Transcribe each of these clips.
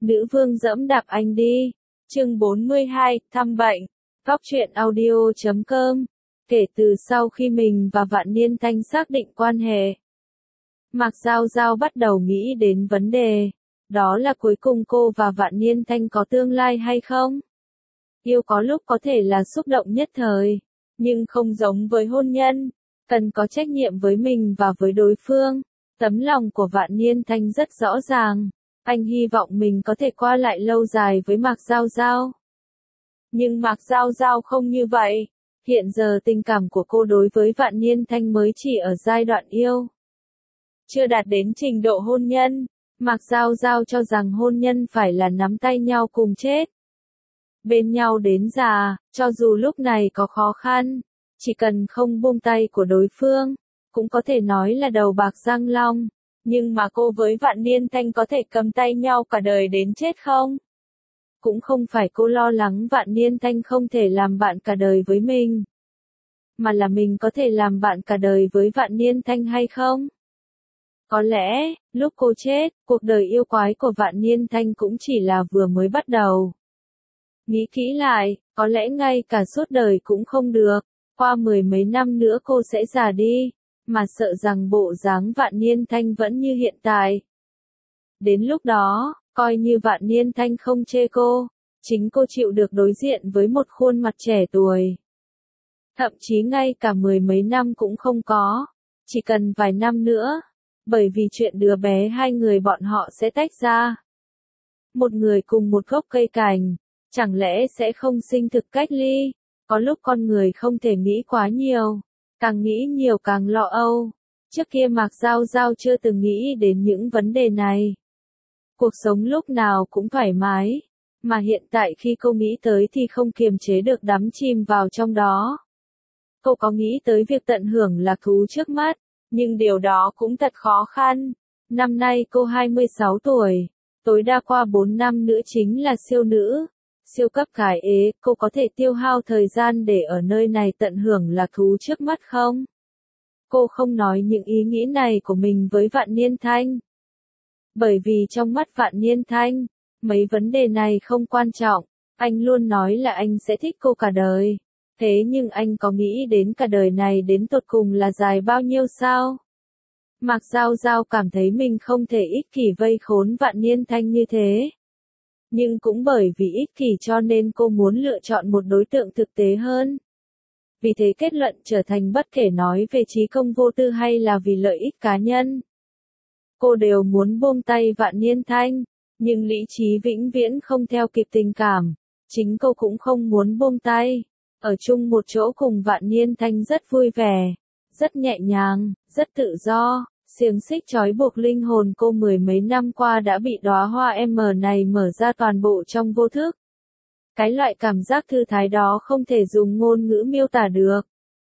Nữ vương dẫm đạp anh đi. Chương 42, thăm bệnh. Góc truyện audio.com. Kể từ sau khi mình và Vạn Niên Thanh xác định quan hệ, Mạc Giao Giao bắt đầu nghĩ đến vấn đề, đó là cuối cùng cô và Vạn Niên Thanh có tương lai hay không? Yêu có lúc có thể là xúc động nhất thời, nhưng không giống với hôn nhân, cần có trách nhiệm với mình và với đối phương. Tấm lòng của Vạn Niên Thanh rất rõ ràng, anh hy vọng mình có thể qua lại lâu dài với Mạc Giao Giao. Nhưng Mạc Giao Giao không như vậy, hiện giờ tình cảm của cô đối với Vạn Niên Thanh mới chỉ ở giai đoạn yêu, chưa đạt đến trình độ hôn nhân. Mạc Giao Giao cho rằng hôn nhân phải là nắm tay nhau cùng chết, bên nhau đến già, cho dù lúc này có khó khăn, chỉ cần không buông tay của đối phương, cũng có thể nói là đầu bạc răng long. Nhưng mà cô với Vạn Niên Thanh có thể cầm tay nhau cả đời đến chết không? Cũng không phải cô lo lắng Vạn Niên Thanh không thể làm bạn cả đời với mình, mà là mình có thể làm bạn cả đời với Vạn Niên Thanh hay không? Có lẽ, lúc cô chết, cuộc đời yêu quái của Vạn Niên Thanh cũng chỉ là vừa mới bắt đầu. Nghĩ kỹ lại, có lẽ ngay cả suốt đời cũng không được, qua 10 mấy năm nữa cô sẽ già đi, mà sợ rằng bộ dáng Vạn Niên Thanh vẫn như hiện tại. Đến lúc đó, coi như Vạn Niên Thanh không chê cô, chính cô chịu được đối diện với một khuôn mặt trẻ tuổi. Thậm chí ngay cả 10 mấy năm cũng không có, chỉ cần vài năm nữa, bởi vì chuyện đứa bé hai người bọn họ sẽ tách ra. Một người cùng một gốc cây cành, chẳng lẽ sẽ không sinh thực cách ly? Có lúc con người không thể nghĩ quá nhiều, càng nghĩ nhiều càng lo âu. Trước kia Mạc Giao Giao chưa từng nghĩ đến những vấn đề này. Cuộc sống lúc nào cũng thoải mái, mà hiện tại khi cô nghĩ tới thì không kiềm chế được đắm chìm vào trong đó. Cô có nghĩ tới việc tận hưởng lạc thú trước mắt, nhưng điều đó cũng thật khó khăn. Năm nay cô 26 tuổi, tối đa qua 4 năm nữa chính là siêu nữ, siêu cấp cái ế. Cô có thể tiêu hao thời gian để ở nơi này tận hưởng lạc thú trước mắt không? Cô không nói những ý nghĩ này của mình với Vạn Niên Thanh, bởi vì trong mắt Vạn Niên Thanh, mấy vấn đề này không quan trọng. Anh luôn nói là anh sẽ thích cô cả đời. Thế nhưng anh có nghĩ đến cả đời này đến tột cùng là dài bao nhiêu sao? Mạc Giao Giao cảm thấy mình không thể ích kỷ vây khốn Vạn Niên Thanh như thế. Nhưng cũng bởi vì ích kỷ cho nên cô muốn lựa chọn một đối tượng thực tế hơn. Vì thế kết luận trở thành bất kể nói về chí công vô tư hay là vì lợi ích cá nhân, cô đều muốn buông tay Vạn Niên Thanh, nhưng lý trí vĩnh viễn không theo kịp tình cảm. Chính cô cũng không muốn buông tay. Ở chung một chỗ cùng Vạn Niên Thanh rất vui vẻ, rất nhẹ nhàng, rất tự do. Xiềng xích trói buộc linh hồn cô 10 mấy năm qua đã bị đóa hoa M này mở ra toàn bộ trong vô thức. Cái loại cảm giác thư thái đó không thể dùng ngôn ngữ miêu tả được.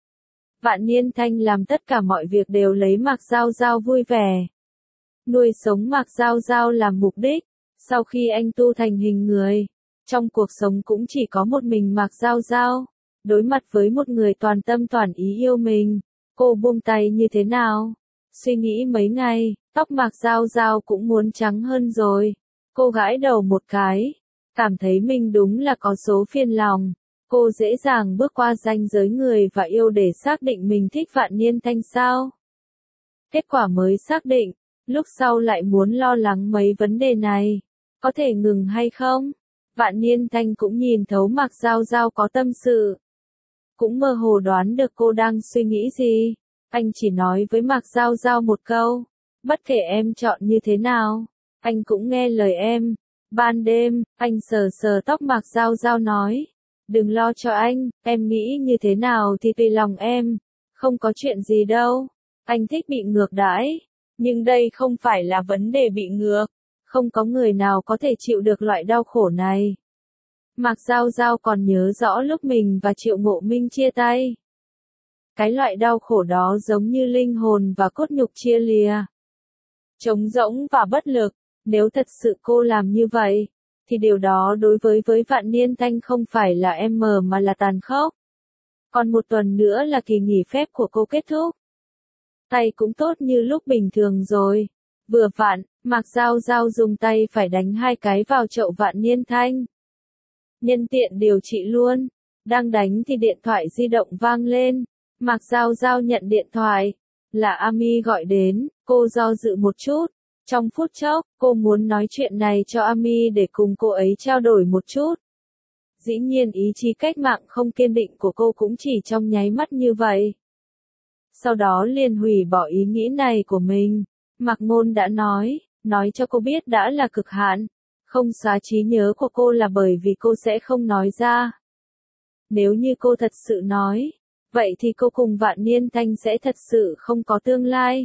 Vạn Niên Thanh làm tất cả mọi việc đều lấy Mạc Giao Giao vui vẻ. Nuôi sống Mạc Giao Giao làm mục đích. Sau khi anh tu thành hình người, trong cuộc sống cũng chỉ có một mình Mạc Giao Giao. Đối mặt với một người toàn tâm toàn ý yêu mình, cô buông tay như thế nào? Suy nghĩ mấy ngày, tóc Mạc Giao Giao cũng muốn trắng hơn rồi. Cô gãi đầu một cái, cảm thấy mình đúng là có số phiền lòng. Cô dễ dàng bước qua ranh giới người và yêu để xác định mình thích Vạn Niên Thanh sao? Kết quả mới xác định, lúc sau lại muốn lo lắng mấy vấn đề này. Có thể ngừng hay không? Vạn Niên Thanh cũng nhìn thấu Mạc Giao Giao có tâm sự, cũng mơ hồ đoán được cô đang suy nghĩ gì. Anh chỉ nói với Mạc Giao Giao một câu, bất kể em chọn như thế nào, anh cũng nghe lời em. Ban đêm, anh sờ sờ tóc Mạc Giao Giao nói, đừng lo cho anh, em nghĩ như thế nào thì tùy lòng em, không có chuyện gì đâu. Anh thích bị ngược đãi, nhưng đây không phải là vấn đề bị ngược, không có người nào có thể chịu được loại đau khổ này. Mạc Giao Giao còn nhớ rõ lúc mình và Triệu Ngộ Minh chia tay. Cái loại đau khổ đó giống như linh hồn và cốt nhục chia lìa. Trống rỗng và bất lực. Nếu thật sự cô làm như vậy, thì điều đó đối với Vạn Niên Thanh không phải là mà là tàn khốc. Còn một tuần nữa là kỳ nghỉ phép của cô kết thúc. Tay cũng tốt như lúc bình thường rồi. Vừa vặn, Mạc Giao Giao dùng tay phải đánh 2 cái vào chậu Vạn Niên Thanh. Nhân tiện điều trị luôn. Đang đánh thì điện thoại di động vang lên. Mạc Giao Giao nhận điện thoại. Là Ami gọi đến, cô do dự một chút. Trong phút chốc, cô muốn nói chuyện này cho Ami để cùng cô ấy trao đổi một chút. Dĩ nhiên ý chí cách mạng không kiên định của cô cũng chỉ trong nháy mắt như vậy. Sau đó liền hủy bỏ ý nghĩ này của mình. Mạc Ngôn đã nói cho cô biết đã là cực hạn. Không xóa trí nhớ của cô là bởi vì cô sẽ không nói ra. Nếu như cô thật sự nói, vậy thì cô cùng Vạn Niên Thanh sẽ thật sự không có tương lai.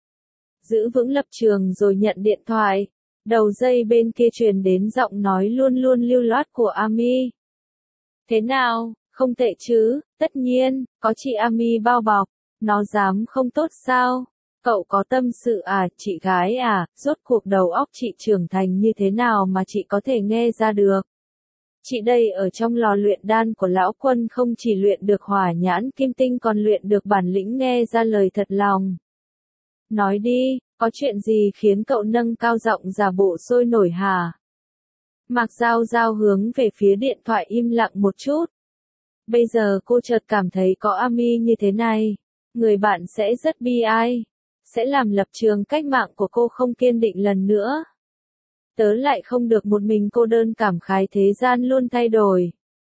Giữ vững lập trường rồi nhận điện thoại. Đầu dây bên kia truyền đến giọng nói luôn luôn lưu loát của Ami. Thế nào, không tệ chứ, tất nhiên, có chị Ami bao bọc, nó dám không tốt sao? Cậu có tâm sự à, chị gái à, rốt cuộc đầu óc chị trưởng thành như thế nào mà chị có thể nghe ra được? Chị đây ở trong lò luyện đan của lão Quân không chỉ luyện được hỏa nhãn kim tinh còn luyện được bản lĩnh nghe ra lời thật lòng. Nói đi, có chuyện gì khiến cậu nâng cao giọng giả bộ sôi nổi hả? Mạc Giao Giao hướng về phía điện thoại im lặng một chút. Bây giờ cô chợt cảm thấy có Ami như thế này, người bạn sẽ rất bi ai, sẽ làm lập trường cách mạng của cô không kiên định lần nữa. Tớ lại không được một mình cô đơn cảm khái thế gian luôn thay đổi.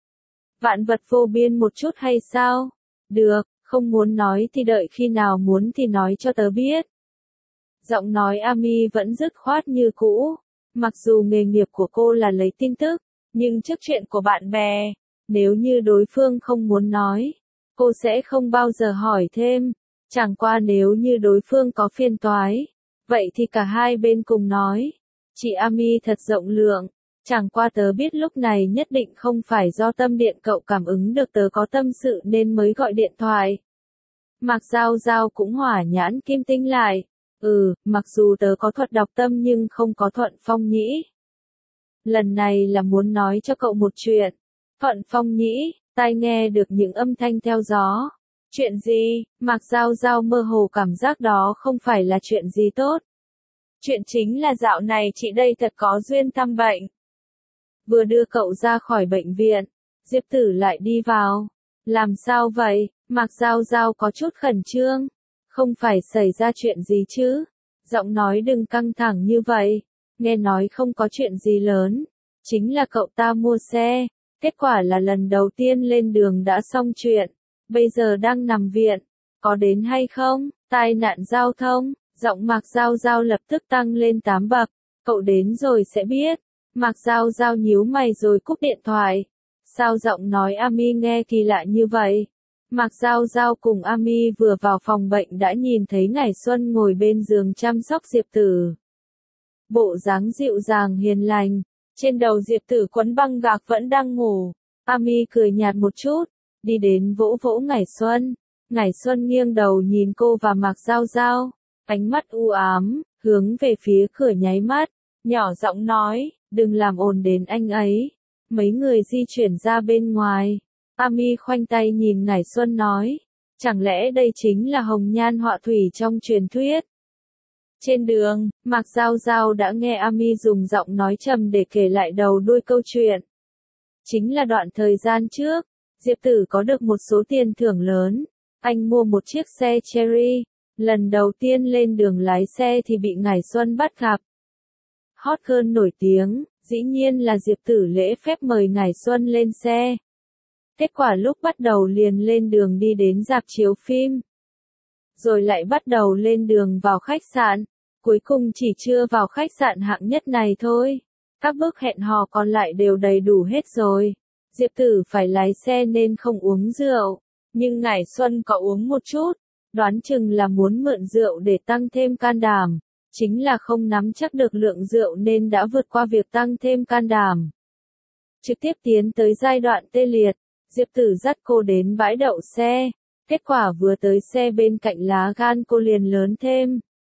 Vạn vật vô biên một chút hay sao? Được, không muốn nói thì đợi khi nào muốn thì nói cho tớ biết. Giọng nói Ami vẫn dứt khoát như cũ. Mặc dù nghề nghiệp của cô là lấy tin tức, nhưng trước chuyện của bạn bè, nếu như đối phương không muốn nói, cô sẽ không bao giờ hỏi thêm. Chẳng qua nếu như đối phương có phiền toái, vậy thì cả hai bên cùng nói. Chị Ami thật rộng lượng, chẳng qua tớ biết lúc này nhất định không phải do tâm điện cậu cảm ứng được tớ có tâm sự nên mới gọi điện thoại. Mạc Giao Giao cũng hỏa nhãn kim tinh lại. Mặc dù tớ có thuật đọc tâm nhưng không có thuận phong nhĩ. Lần này là muốn nói cho cậu một chuyện. Thuận phong nhĩ, tai nghe được những âm thanh theo gió. Chuyện gì? Mạc Giao Giao mơ hồ cảm giác đó không phải là chuyện gì tốt. Chuyện chính là dạo này chị đây thật có duyên thăm bệnh. Vừa đưa cậu ra khỏi bệnh viện, Diệp Tử lại đi vào. Làm sao vậy? Mạc Giao Giao có chút khẩn trương. Không phải xảy ra chuyện gì chứ? Giọng nói đừng căng thẳng như vậy. Nghe nói không có chuyện gì lớn. Chính là cậu ta mua xe. Kết quả là lần đầu tiên lên đường đã xong chuyện. Bây giờ đang nằm viện. Có đến hay không? Tai nạn giao thông. Giọng Mạc Giao Giao lập tức tăng lên 8 bậc. Cậu đến rồi sẽ biết. Mạc Giao Giao nhíu mày rồi cúp điện thoại. Sao giọng nói Ami nghe kỳ lạ như vậy? Mạc Giao Giao cùng Ami vừa vào phòng bệnh đã nhìn thấy Ngày Xuân ngồi bên giường chăm sóc Diệp Tử. Bộ dáng dịu dàng hiền lành, trên đầu Diệp Tử quấn băng gạc vẫn đang ngủ. Ami cười nhạt một chút, đi đến vỗ vỗ Ngày Xuân. Ngày Xuân nghiêng đầu nhìn cô và Mạc Giao Giao, ánh mắt u ám, hướng về phía cửa nháy mắt, nhỏ giọng nói, đừng làm ồn đến anh ấy. Mấy người di chuyển ra bên ngoài. Ami khoanh tay nhìn Ngày Xuân nói, chẳng lẽ đây chính là hồng nhan họa thủy trong truyền thuyết? Trên đường, Mạc Giao Giao đã nghe Ami dùng giọng nói trầm để kể lại đầu đuôi câu chuyện. Chính là đoạn thời gian trước, Diệp Tử có được một số tiền thưởng lớn. Anh mua một chiếc xe Cherry. Lần đầu tiên lên đường lái xe thì bị Ngày Xuân bắt gặp. Hot girl nổi tiếng, dĩ nhiên là Diệp Tử lễ phép mời Ngày Xuân lên xe. Kết quả lúc bắt đầu liền lên đường đi đến rạp chiếu phim. Rồi lại bắt đầu lên đường vào khách sạn. Cuối cùng chỉ chưa vào khách sạn hạng nhất này thôi. Các bước hẹn hò còn lại đều đầy đủ hết rồi. Diệp Tử phải lái xe nên không uống rượu. Nhưng Ngày Xuân có uống một chút. Đoán chừng là muốn mượn rượu để tăng thêm can đảm. Chính là không nắm chắc được lượng rượu nên đã vượt qua việc tăng thêm can đảm. Trực tiếp tiến tới giai đoạn tê liệt. Diệp Tử dắt cô đến bãi đậu xe. Kết quả vừa tới xe bên cạnh lá gan cô liền lớn thêm.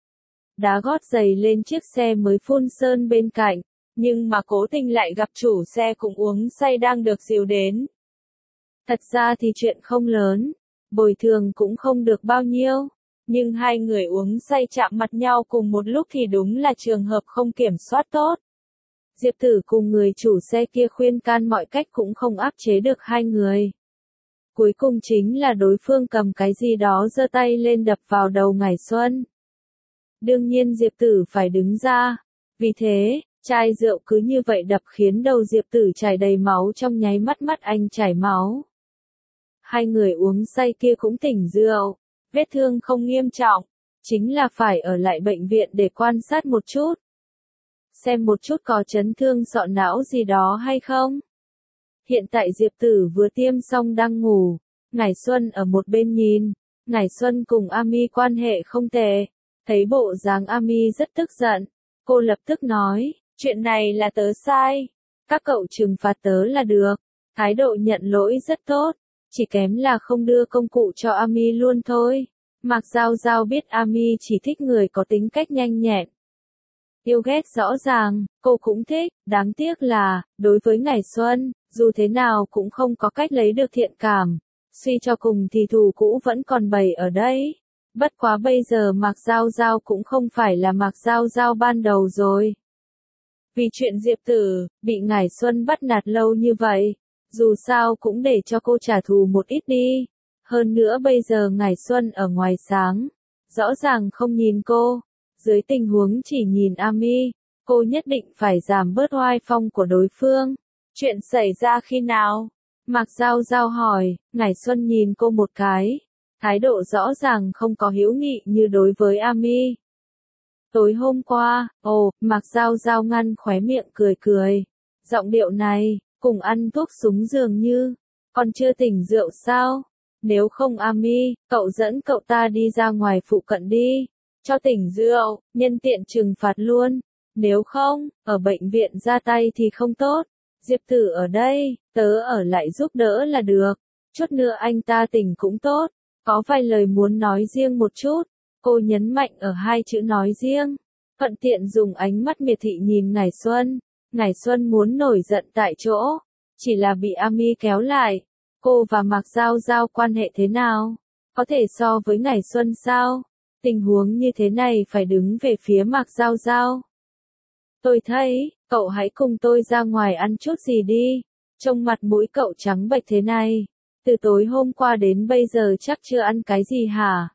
Đá gót giày lên chiếc xe mới phun sơn bên cạnh. Nhưng mà cố tình lại gặp chủ xe cũng uống say đang được dìu đến. Thật ra thì chuyện không lớn. Bồi thường cũng không được bao nhiêu. Nhưng hai người uống say chạm mặt nhau cùng một lúc thì đúng là trường hợp không kiểm soát tốt. Diệp Tử cùng người chủ xe kia khuyên can mọi cách cũng không áp chế được hai người. Cuối cùng chính là đối phương cầm cái gì đó giơ tay lên đập vào đầu Ngải Xuân. Đương nhiên Diệp Tử phải đứng ra. Vì thế, chai rượu cứ như vậy đập khiến đầu Diệp Tử chảy đầy máu, trong nháy mắt mắt anh chảy máu. Hai người uống say kia cũng tỉnh rượu, vết thương không nghiêm trọng, chính là phải ở lại bệnh viện để quan sát một chút. Xem một chút có chấn thương sọ não gì đó hay không. Hiện tại Diệp Tử vừa tiêm xong đang ngủ, Ngải Xuân ở một bên nhìn. Ngải Xuân cùng Ami quan hệ không tệ, thấy bộ dáng Ami rất tức giận, cô lập tức nói, chuyện này là tớ sai, các cậu trừng phạt tớ là được. Thái độ nhận lỗi rất tốt, chỉ kém là không đưa công cụ cho Ami luôn thôi. Mạc Giao Giao biết Ami chỉ thích người có tính cách nhanh nhẹn, yêu ghét rõ ràng, cô cũng thích, đáng tiếc là, đối với Ngải Xuân, dù thế nào cũng không có cách lấy được thiện cảm. Suy cho cùng thì thù cũ vẫn còn bày ở đây. Bất quá bây giờ Mạc Giao Giao cũng không phải là Mạc Giao Giao ban đầu rồi. Vì chuyện Diệp Tử, bị Ngải Xuân bắt nạt lâu như vậy, dù sao cũng để cho cô trả thù một ít đi. Hơn nữa bây giờ Ngải Xuân ở ngoài sáng, rõ ràng không nhìn cô. Dưới tình huống chỉ nhìn Ami, cô nhất định phải giảm bớt oai phong của đối phương. Chuyện xảy ra khi nào? Mạc Giao Giao hỏi. Ngải Xuân nhìn cô một cái, thái độ rõ ràng không có hữu nghị như đối với Ami. Tối hôm qua, Mạc Giao Giao ngăn khóe miệng cười cười. Giọng điệu này, cùng ăn thuốc súng dường như, còn chưa tỉnh rượu sao? Nếu không Ami, cậu dẫn cậu ta đi ra ngoài phụ cận đi, cho tỉnh rượu, nhân tiện trừng phạt luôn. Nếu không, ở bệnh viện ra tay thì không tốt. Diệp Tử ở đây, tớ ở lại giúp đỡ là được. Chút nữa anh ta tỉnh cũng tốt. Có vài lời muốn nói riêng một chút. Cô nhấn mạnh ở hai chữ nói riêng. Thuận tiện dùng ánh mắt miệt thị nhìn Ngải Xuân. Ngải Xuân muốn nổi giận tại chỗ, chỉ là bị Ami kéo lại. Cô và Mạc Giao Giao quan hệ thế nào? Có thể so với Ngải Xuân sao? Tình huống như thế này phải đứng về phía Mạc Giao Giao. Tôi thấy, cậu hãy cùng tôi ra ngoài ăn chút gì đi. Trông mặt mũi cậu trắng bệch thế này. Từ tối hôm qua đến bây giờ chắc chưa ăn cái gì hả?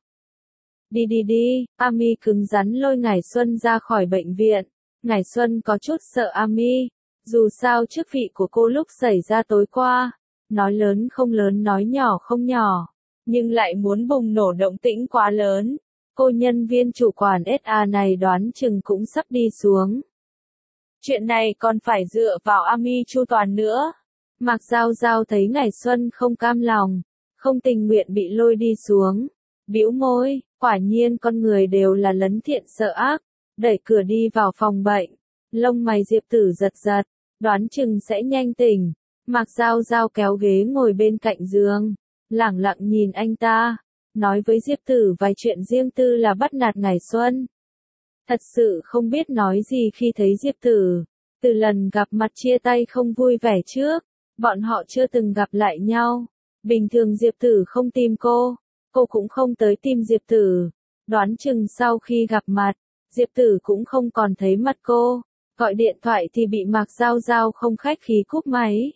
Đi đi đi, Ami cứng rắn lôi Ngải Xuân ra khỏi bệnh viện. Ngải Xuân có chút sợ Ami. Dù sao chức vị của cô lúc xảy ra tối qua, nói lớn không lớn nói nhỏ không nhỏ, nhưng lại muốn bùng nổ động tĩnh quá lớn. Cô nhân viên chủ quản SA này đoán chừng cũng sắp đi xuống. Chuyện này còn phải dựa vào Ami chu toàn nữa. Mạc Giao Giao thấy Ngải Xuân không cam lòng, không tình nguyện bị lôi đi xuống. Bĩu môi, quả nhiên con người đều là lấn thiện sợ ác, đẩy cửa đi vào phòng bệnh. Lông mày Diệp Tử giật giật, đoán chừng sẽ nhanh tỉnh. Mạc Giao Giao kéo ghế ngồi bên cạnh giường, lẳng lặng nhìn anh ta, nói với Diệp Tử vài chuyện riêng tư là bắt nạt Ngải Xuân. Thật sự không biết nói gì khi thấy Diệp Tử. Từ lần gặp mặt chia tay không vui vẻ trước, bọn họ chưa từng gặp lại nhau. Bình thường Diệp Tử không tìm cô cũng không tới tìm Diệp Tử. Đoán chừng sau khi gặp mặt, Diệp Tử cũng không còn thấy mặt cô. Gọi điện thoại thì bị Mạc Giao Giao không khách khí cúp máy.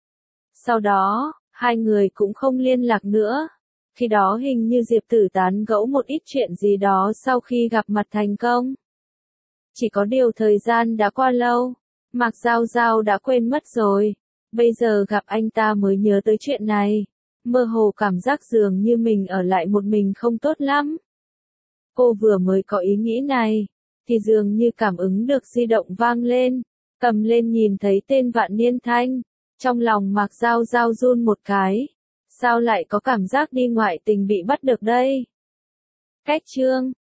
Sau đó, hai người cũng không liên lạc nữa. Khi đó hình như Diệp Tử tán gẫu một ít chuyện gì đó sau khi gặp mặt thành công. Chỉ có điều thời gian đã qua lâu, Mạc Giao Giao đã quên mất rồi. Bây giờ gặp anh ta mới nhớ tới chuyện này. Mơ hồ cảm giác dường như mình ở lại một mình không tốt lắm. Cô vừa mới có ý nghĩ này, thì dường như cảm ứng được di động vang lên. Cầm lên nhìn thấy tên Vạn Niên Thanh. Trong lòng Mạc Giao Giao run một cái. Sao lại có cảm giác đi ngoại tình bị bắt được đây? Cách chương